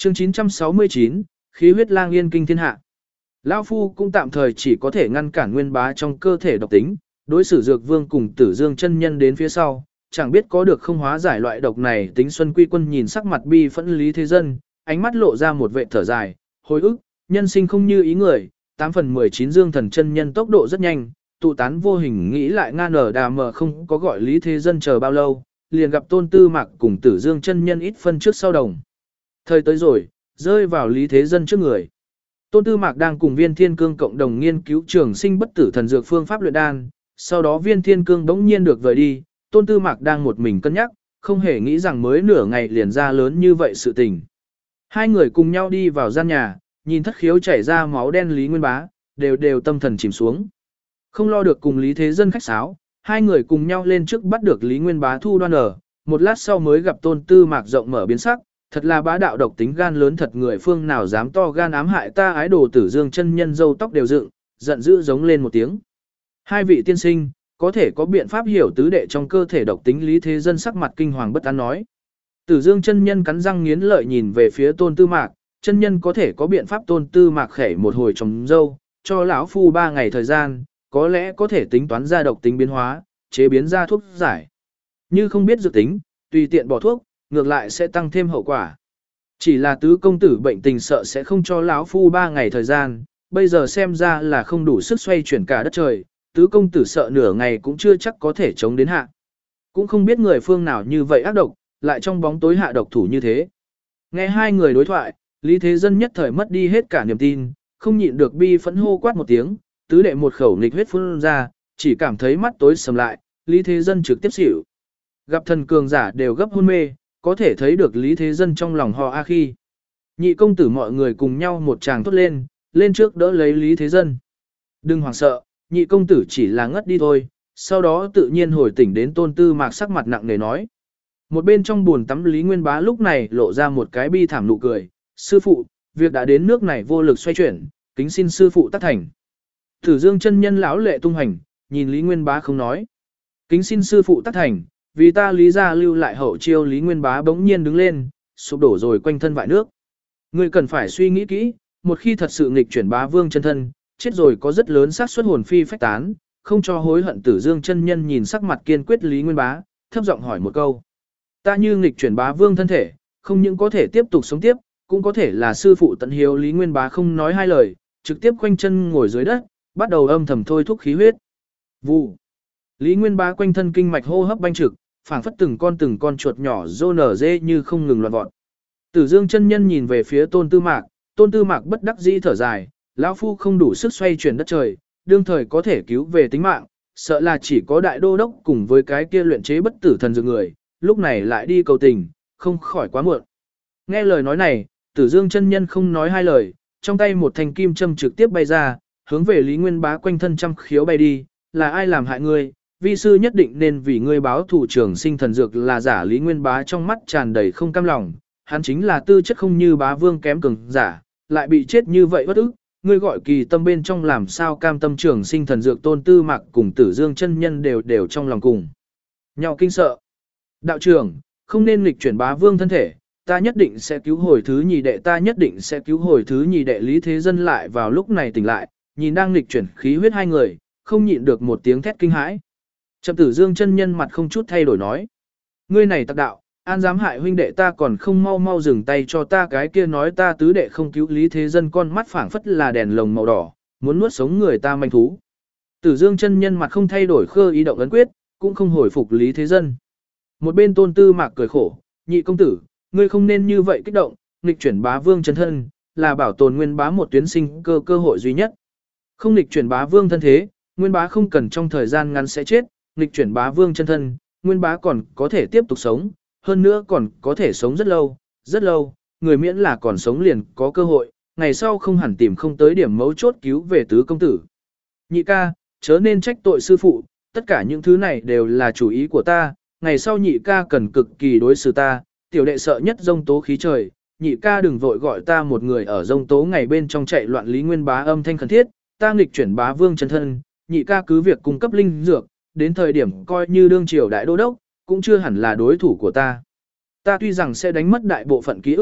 Chương 969, khí huyết lang yên kinh thiên hạ. Lão phu cũng tạm thời chỉ có thể ngăn cản Nguyên Bá trong cơ thể độc tính, đối xử Dược Vương cùng Tử Dương chân nhân đến phía sau, chẳng biết có được không hóa giải loại độc này. Tính Xuân Quy Quân nhìn sắc mặt bi phẫn Lý Thế Dân, ánh mắt lộ ra một vẻ thở dài, hồi ức, nhân sinh không như ý người, 8/19 Dương Thần chân nhân tốc độ rất nhanh, tụ tán vô hình nghĩ lại ngan ở đà mờ không có gọi Lý Thế Dân chờ bao lâu, liền gặp Tôn Tư Mạc cùng Tử Dương chân nhân ít phân trước sau đồng. Thời tới rồi, rơi vào Lý Thế Dân trước người. Tôn Tư Mạc đang cùng Viên Thiên Cương cộng đồng nghiên cứu trường sinh bất tử thần dược phương pháp luyện đan, sau đó Viên Thiên Cương bỗng nhiên được vời đi, Tôn Tư Mạc đang một mình cân nhắc, không hề nghĩ rằng mới nửa ngày liền ra lớn như vậy sự tình. Hai người cùng nhau đi vào gian nhà, nhìn thất khiếu chảy ra máu đen Lý Nguyên Bá, đều tâm thần chìm xuống. Không lo được cùng Lý Thế Dân khách sáo, hai người cùng nhau lên trước bắt được Lý Nguyên Bá thu đoan ở, một lát sau mới gặp Tôn Tư Mạc rộng mở biến sắc, thật là bá đạo độc tính gan lớn thật, người phương nào dám to gan ám hại ta ái đồ Tử Dương chân nhân râu tóc đều dựng, giận dữ giống lên một tiếng. Hai vị tiên sinh, có thể có biện pháp hiểu tứ đệ trong cơ thể độc tính. Lý Thế Dân sắc mặt kinh hoàng bất an nói. Tử Dương chân nhân cắn răng nghiến lợi nhìn về phía Tôn Tư Mạc, chân nhân có thể có biện pháp. Tôn Tư Mạc khẽ một hồi trồng dâu, cho lão phu 3 ngày thời gian, có lẽ có thể tính toán ra độc tính biến hóa, chế biến ra thuốc giải. Như không biết dự tính, tùy tiện bỏ thuốc, ngược lại sẽ tăng thêm hậu quả. Chỉ là tứ công tử bệnh tình sợ sẽ không cho lão phu 3 ngày thời gian, bây giờ xem ra là không đủ sức xoay chuyển cả đất trời, tứ công tử sợ nửa ngày cũng chưa chắc có thể chống đến hạ. Cũng không biết người phương nào như vậy ác độc, lại trong bóng tối hạ độc thủ như thế. Nghe hai người đối thoại, Lý Thế Dân nhất thời mất đi hết cả niềm tin, không nhịn được bi phẫn hô quát một tiếng, tứ đệ một khẩu nghịch huyết phun ra, chỉ cảm thấy mắt tối sầm lại, Lý Thế Dân trực tiếp xỉu. Gặp thần cường giả đều gấp hôn mê, có thể thấy được Lý Thế Dân trong lòng ho a khi. Nhị công tử mọi người cùng nhau một tràng thốt lên trước đỡ lấy Lý Thế Dân. Đừng hoảng sợ, nhị công tử chỉ là ngất đi thôi, sau đó tự nhiên hồi tỉnh đến. Tôn Tư Mạc sắc mặt nặng nề nói. Một bên trong buồn tắm Lý Nguyên Bá lúc này lộ ra một cái bi thảm nụ cười, sư phụ, việc đã đến nước này vô lực xoay chuyển, kính xin sư phụ tác thành. Tử Dương chân nhân lão lệ tung hành, nhìn Lý Nguyên Bá không nói. Kính xin sư phụ tác thành, vì ta Lý gia lưu lại hậu chiêu. Lý Nguyên Bá bỗng nhiên đứng lên, sụp đổ rồi quanh thân vại nước. Ngươi cần phải suy nghĩ kỹ, một khi thật sự nghịch chuyển Bá Vương chân thân, chết rồi có rất lớn xác suất hồn phi phách tán, không cho hối hận. Tử Dương chân nhân nhìn sắc mặt kiên quyết Lý Nguyên Bá, thấp giọng hỏi một câu. Ta như nghịch chuyển Bá Vương thân thể, không những có thể tiếp tục sống tiếp, cũng có thể là sư phụ tận hiếu. Lý Nguyên Bá không nói hai lời, trực tiếp khoanh chân ngồi dưới đất, bắt đầu âm thầm thôi thúc khí huyết. Vụ. Lý Nguyên Bá quanh thân kinh mạch hô hấp banh trực, phảng phất từng con chuột nhỏ rô nở dê như không ngừng loạn vọt. Tử Dương chân nhân nhìn về phía Tôn Tư Mạc, Tôn Tư Mạc bất đắc dĩ thở dài, lão phu không đủ sức xoay chuyển đất trời, đương thời có thể cứu về tính mạng, sợ là chỉ có đại đô đốc cùng với cái kia luyện chế bất tử thần dược người, lúc này lại đi cầu tình, không khỏi quá muộn. Nghe lời nói này, Tử Dương chân nhân không nói hai lời, trong tay một thanh kim châm trực tiếp bay ra, hướng về Lý Nguyên Bá quanh thân trăm khiếu bay đi, là ai làm hại ngươi, vi sư nhất định nên vì ngươi báo thù. Trường sinh thần dược là giả. Lý Nguyên Bá trong mắt tràn đầy không cam lòng, hắn chính là tư chất không như Bá Vương kém cường giả, lại bị chết như vậy bất ức, ngươi gọi kỳ tâm bên trong làm sao cam tâm. Trường sinh thần dược Tôn Tư Mạc cùng Tử Dương chân nhân đều trong lòng cùng nhau kinh sợ. Đạo trưởng, không nên nghịch chuyển Bá Vương thân thể, ta nhất định sẽ cứu hồi thứ nhì đệ, ta nhất định sẽ cứu hồi thứ nhì đệ. Lý Thế Dân lại vào lúc này tỉnh lại, nhìn đang nghịch chuyển khí huyết hai người, không nhịn được một tiếng thét kinh hãi. Trầm Tử Dương chân nhân mặt không chút thay đổi nói. Ngươi này tặc đạo, an dám hại huynh đệ ta, còn không mau dừng tay cho ta. Cái kia nói ta tứ đệ không cứu. Lý Thế Dân con mắt phảng phất là đèn lồng màu đỏ, muốn nuốt sống người ta manh thú. Tử Dương chân nhân mặt không thay đổi khơ ý động ấn quyết, cũng không hồi phục Lý Thế Dân. Một bên Tôn Tư Mạc cười khổ, nhị công tử, ngươi không nên như vậy kích động, nghịch chuyển Bá Vương chân thân, là bảo tồn Nguyên Bá một tuyến sinh cơ hội duy nhất. Không nghịch chuyển Bá Vương thân thế, Nguyên Bá không cần trong thời gian ngắn sẽ chết, nghịch chuyển Bá Vương chân thân, Nguyên Bá còn có thể tiếp tục sống, hơn nữa còn có thể sống rất lâu, người miễn là còn sống liền có cơ hội, ngày sau không hẳn tìm không tới điểm mấu chốt cứu về tứ công tử. Nhị ca, chớ nên trách tội sư phụ, tất cả những thứ này đều là chủ ý của ta, ngày sau nhị ca cần cực kỳ đối xử ta, tiểu đệ sợ nhất dông tố khí trời, nhị ca đừng vội gọi ta một người ở dông tố ngày bên trong chạy loạn. Lý Nguyên Bá âm thanh khẩn thiết, ta nghịch chuyển Bá Vương chân thân, nhị ca cứ việc cung cấp linh dược, đến thời điểm coi như đương triều đại đô đốc, cũng chưa hẳn là đối thủ của ta. Ta tuy rằng sẽ đánh mất đại bộ phận ký ức,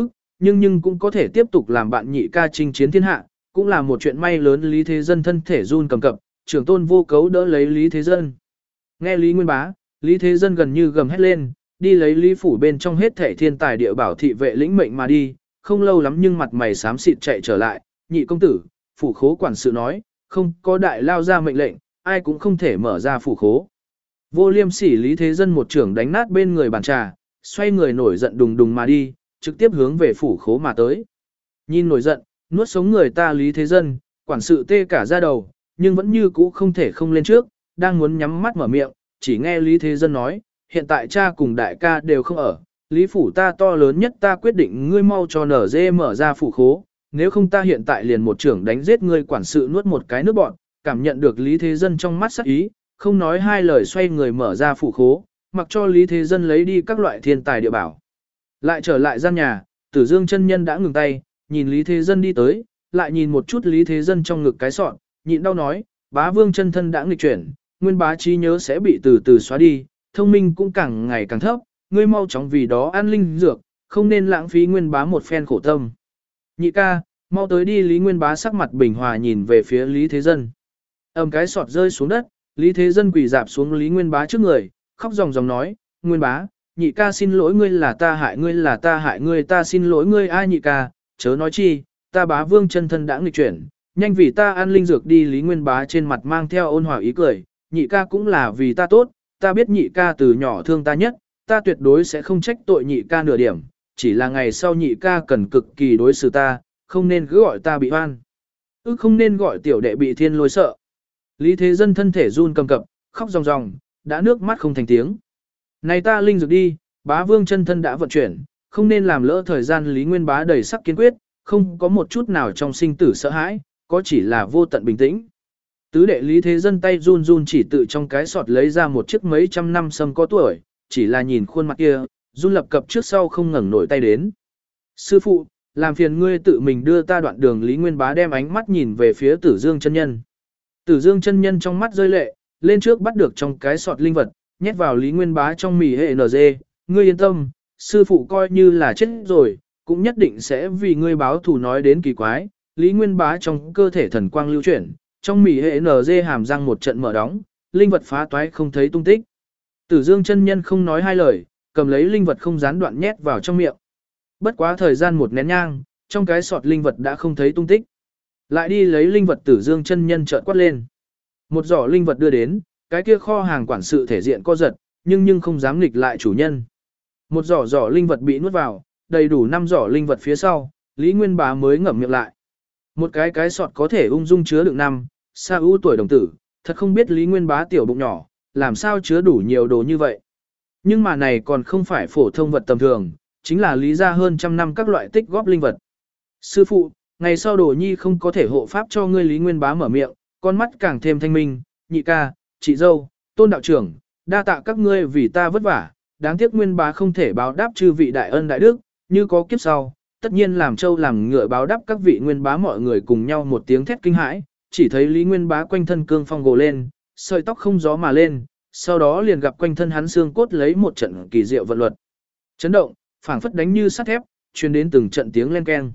nhưng cũng có thể tiếp tục làm bạn nhị ca chinh chiến thiên hạ, cũng là một chuyện may lớn. Lý Thế Dân thân thể run cầm cập, trưởng tôn vô cấu đỡ lấy Lý Thế Dân. Nghe Lý Nguyên Bá, Lý Thế Dân gần như gầm hét lên, đi lấy Lý phủ bên trong hết thảy thiên tài địa bảo thị vệ lĩnh mệnh mà đi, không lâu lắm nhưng mặt mày xám xịt chạy trở lại, nhị công tử, phủ khố quản sự nói, không có đại lao ra mệnh lệnh, ai cũng không thể mở ra phủ khố. Vô liêm sỉ Lý Thế Dân một trưởng đánh nát bên người bàn trà, xoay người nổi giận đùng đùng mà đi, trực tiếp hướng về phủ khố mà tới. Nhìn nổi giận, nuốt sống người ta Lý Thế Dân, quản sự tê cả da đầu, nhưng vẫn như cũ không thể không lên trước, đang muốn nhắm mắt mở miệng, chỉ nghe Lý Thế Dân nói, hiện tại cha cùng đại ca đều không ở, Lý phủ ta to lớn nhất, ta quyết định ngươi mau cho nở dê mở ra phủ khố, nếu không ta hiện tại liền một trưởng đánh giết ngươi. Quản sự nuốt một cái nước bọt, cảm nhận được Lý Thế Dân trong mắt sắc ý, không nói hai lời xoay người mở ra phủ khố, mặc cho Lý Thế Dân lấy đi các loại thiên tài địa bảo. Lại trở lại gian nhà, Tử Dương chân nhân đã ngừng tay, nhìn Lý Thế Dân đi tới, lại nhìn một chút Lý Thế Dân trong ngực cái sọn, nhịn đau nói, bá vương chân thân đã nghịch chuyển, nguyên bá trí nhớ sẽ bị từ từ xóa đi, thông minh cũng càng ngày càng thấp, ngươi mau chóng vì đó ăn linh dược, không nên lãng phí nguyên bá một phen khổ tâm. Nhị ca, mau tới đi. Lý Nguyên Bá sắc mặt bình hòa nhìn về phía Lý Thế Dân. Cái sọt rơi xuống đất, Lý Thế Dân quỳ dạp xuống Lý Nguyên Bá trước người, khóc ròng ròng nói, Nguyên Bá, nhị ca xin lỗi ngươi, là ta hại ngươi, là ta hại ngươi, ta xin lỗi ngươi. Ai nhị ca, chớ nói chi, ta bá vương chân thân đã nghịch chuyển, nhanh vì ta ăn linh dược đi. Lý Nguyên Bá trên mặt mang theo ôn hòa ý cười, nhị ca cũng là vì ta tốt, ta biết nhị ca từ nhỏ thương ta nhất, ta tuyệt đối sẽ không trách tội nhị ca nửa điểm, chỉ là ngày sau nhị ca cần cực kỳ đối xử ta, không nên cứ gọi ta bị oan, không nên gọi tiểu đệ bị thiên lôi sợ. Lý Thế Dân thân thể run cầm cập, khóc ròng ròng, đã nước mắt không thành tiếng. Này ta linh dược đi, bá vương chân thân đã vận chuyển, không nên làm lỡ thời gian. Lý Nguyên Bá đầy sắc kiên quyết, không có một chút nào trong sinh tử sợ hãi, có chỉ là vô tận bình tĩnh. Tứ đệ Lý Thế Dân tay run run chỉ tự trong cái sọt lấy ra một chiếc mấy trăm năm sâm có tuổi, chỉ là nhìn khuôn mặt kia, run lập cập trước sau không ngẩng nổi tay đến. Sư phụ, làm phiền ngươi tự mình đưa ta đoạn đường. Lý Nguyên Bá đem ánh mắt nhìn về phía Tử Dương chân nhân. Tử Dương chân nhân trong mắt rơi lệ, lên trước bắt được trong cái sọt linh vật, nhét vào Lý Nguyên Bá trong mì hệ NG, ngươi yên tâm, sư phụ coi như là chết rồi, cũng nhất định sẽ vì ngươi báo thù. Nói đến kỳ quái, Lý Nguyên Bá trong cơ thể thần quang lưu chuyển, trong mì hệ NG hàm răng một trận mở đóng, linh vật phá toái không thấy tung tích. Tử Dương chân nhân không nói hai lời, cầm lấy linh vật không gián đoạn nhét vào trong miệng. Bất quá thời gian một nén nhang, trong cái sọt linh vật đã không thấy tung tích. Lại đi lấy linh vật, Tử Dương chân nhân chợt quát lên. Một giỏ linh vật đưa đến, cái kia kho hàng quản sự thể diện co giật, nhưng không dám nghịch lại chủ nhân. Một giỏ linh vật bị nuốt vào, đầy đủ 5 giỏ linh vật phía sau, Lý Nguyên Bá mới ngậm miệng lại. Một cái sọt có thể ung dung chứa được 5, sa ưu tuổi đồng tử, thật không biết Lý Nguyên Bá tiểu bụng nhỏ, làm sao chứa đủ nhiều đồ như vậy. Nhưng mà này còn không phải phổ thông vật tầm thường, chính là lý ra hơn trăm năm các loại tích góp linh vật. Sư phụ, ngày sau đồ nhi không có thể hộ pháp cho ngươi. Lý Nguyên Bá mở miệng, con mắt càng thêm thanh minh, nhị ca, chị dâu, Tôn đạo trưởng, đa tạ các ngươi vì ta vất vả, đáng tiếc Nguyên Bá không thể báo đáp chư vị đại ân đại đức, như có kiếp sau, tất nhiên làm trâu làm ngựa báo đáp các vị. Nguyên Bá mọi người cùng nhau một tiếng thét kinh hãi, chỉ thấy Lý Nguyên Bá quanh thân cương phong gồ lên, sợi tóc không gió mà lên, sau đó liền gặp quanh thân hắn xương cốt lấy một trận kỳ diệu vận luật. Chấn động, phảng phất đánh như sắt thép, truyền đến từng trận tiếng len keng.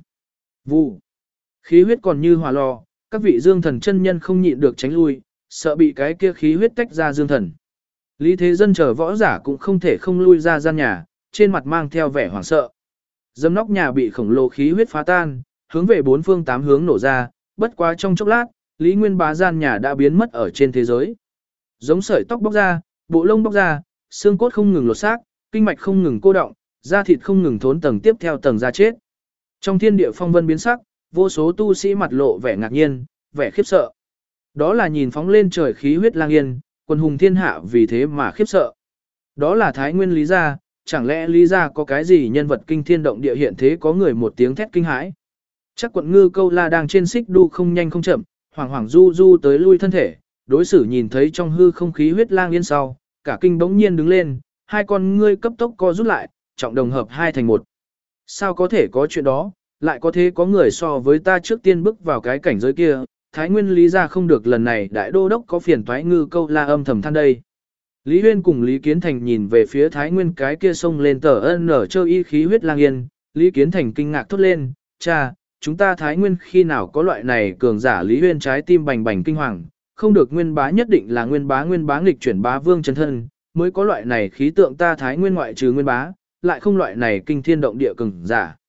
Vụ. Khí huyết còn như hỏa lò, các vị dương thần chân nhân không nhịn được tránh lui, sợ bị cái kia khí huyết tách ra dương thần. Lý Thế Dân chờ võ giả cũng không thể không lui ra gian nhà, trên mặt mang theo vẻ hoảng sợ. Dâm nóc nhà bị khổng lồ khí huyết phá tan, hướng về 4 phương 8 hướng nổ ra, bất quá trong chốc lát, Lý Nguyên Bá gian nhà đã biến mất ở trên thế giới. Giống sợi tóc bóc ra, bộ lông bóc ra, xương cốt không ngừng lột xác, kinh mạch không ngừng cô động, da thịt không ngừng thốn tầng tiếp theo tầng da chết. Trong thiên địa phong vân biến sắc, vô số tu sĩ mặt lộ vẻ ngạc nhiên, vẻ khiếp sợ. Đó là nhìn phóng lên trời khí huyết lang yên, quân hùng thiên hạ vì thế mà khiếp sợ. Đó là Thái Nguyên Lý gia, chẳng lẽ Lý gia có cái gì nhân vật kinh thiên động địa hiện thế? Có người một tiếng thét kinh hãi. Chắc Quận Ngư Câu La đang trên xích đu không nhanh không chậm, hoảng hoảng du du tới lui thân thể, đối xử nhìn thấy trong hư không khí huyết lang yên sau, cả kinh bỗng nhiên đứng lên, hai con ngươi cấp tốc co rút lại, trọng đồng hợp hai thành một. Sao có thể có chuyện đó, lại có thế có người so với ta trước tiên bước vào cái cảnh giới kia, Thái Nguyên Lý gia không được, lần này đại đô đốc có phiền toái. Ngư Câu La âm thầm than đây. Lý Huyên cùng Lý Kiến Thành nhìn về phía Thái Nguyên cái kia sông lên tờ ân nở chơi y khí huyết lang yên, Lý Kiến Thành kinh ngạc thốt lên, cha, chúng ta Thái Nguyên khi nào có loại này cường giả Lý Huyên trái tim bành bành kinh hoàng, không được Nguyên Bá nhất định là Nguyên Bá nghịch chuyển bá vương chân thân, mới có loại này khí tượng ta Thái Nguyên ngoại trừ Nguyên Bá, lại không loại này kinh thiên động địa cường giả.